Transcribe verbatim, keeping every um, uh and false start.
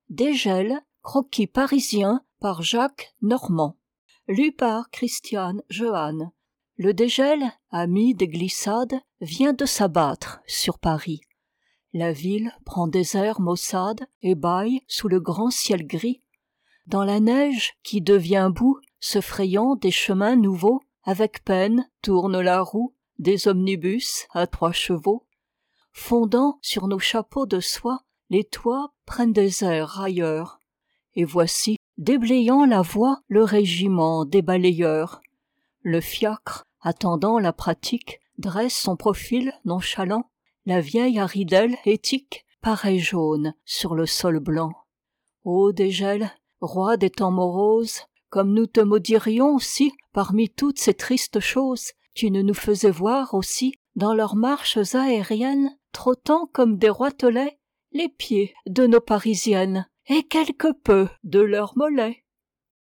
Dégel, croquis parisien par Jacques Normand. Lu par Christiane Jeanne. Le dégel, ami des glissades, vient de s'abattre sur Paris. La ville prend des airs maussades et bâille sous le grand ciel gris. Dans la neige qui devient boue, se frayant des chemins nouveaux, avec peine tourne la roue des omnibus à trois chevaux. Fondant sur nos chapeaux de soie, les toits prennent des airs railleurs. Et voici, déblayant la voie, le régiment des balayeurs. Le fiacre, attendant la pratique, dresse son profil nonchalant. La vieille haridelle éthique paraît jaune sur le sol blanc. Ô dégel, roi des temps moroses, comme nous te maudirions si, parmi toutes ces tristes choses, tu ne nous faisais voir aussi, dans leurs marches aériennes, trottant comme des roitelets, les pieds de nos parisiennes, et quelque peu de leurs mollets.